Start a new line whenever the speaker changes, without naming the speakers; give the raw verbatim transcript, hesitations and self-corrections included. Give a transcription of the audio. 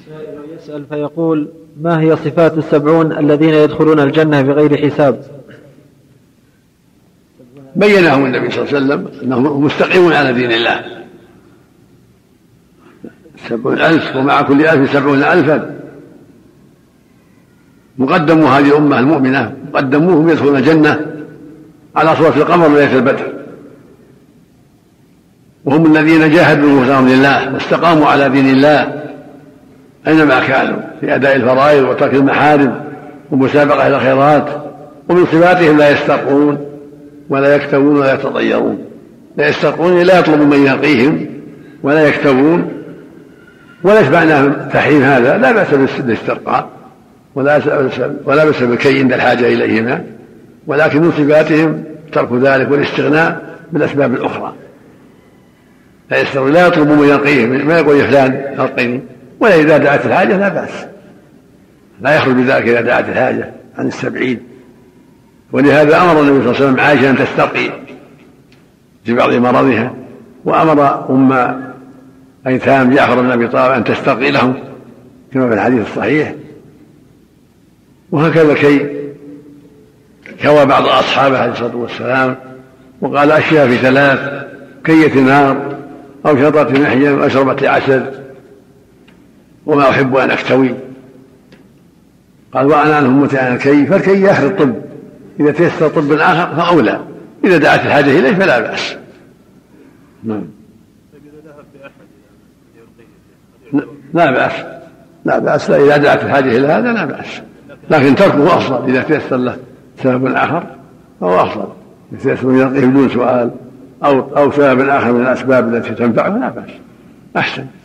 يسأل فيقول: ما هي صفات السبعون الذين يدخلون الجنة بغير حساب؟
بينهم النبي صلى الله عليه وسلم أنهم مستقيمون على دين الله، سبعون ألف ومع كل ألف سبعون ألفا، مقدموا هذه الأمة المؤمنة مقدموهم يدخلون الجنة على صورة القمر ليلة البدر، وهم الذين جاهدوا بفضل الله واستقاموا على دين الله أينما كانوا في أداء الفرائض وترك المحارم ومسابقة إلى الخيرات. ومن صفاتهم لا يسترقون ولا يكتوون ولا يتطيرون. لا يسترقون لا يطلبوا من يرقيهم ولا يكتوون، وليس معنى تحريم هذا لا بأس بالاسترقاء ولا ولا بأس بالكي عند الحاجة إليهما، ولكن من صفاتهم ترك ذلك والاستغناء بالأسباب الأخرى. لا يسترقون لا يطلبوا من يرقيهم، ما يقول يا فلان أرقني، ولا إذا دعت الحاجة لا بأس، لا يخرج بذلك إذا دعت الحاجة عن السبعين. ولهذا أمر النبي صلى الله عليه وسلم عائشة أن تسترقي في بعض مرضها، وأمر أم أيتام جعفر بن أبي طالب أن تسترقي لهم كما في الحديث الصحيح. وهكذا كي كوى بعض أصحابه عليه الصلاة والسلام وقال: أشياء في ثلاث: كية نار أو شربة محجن أو شربة عسل، وما أحب أن أكتوي. قال: وأنا عنهم متعن الكي، فالكي يأخذ الطب، إذا تيسر طب آخر فأولى، إذا دعت الحاجة إليه فلا بأس. نعم. لا بأس لا بأس لا إذا دعت الحاجة إلى هذا لا بأس، لكن تركه أفضل إذا تيسر له سبب آخر فهو أفضل. إذا تيسر يرقيه بدون سؤال أو أو سبب آخر من الأسباب التي تنفعه لا بأس، أحسن.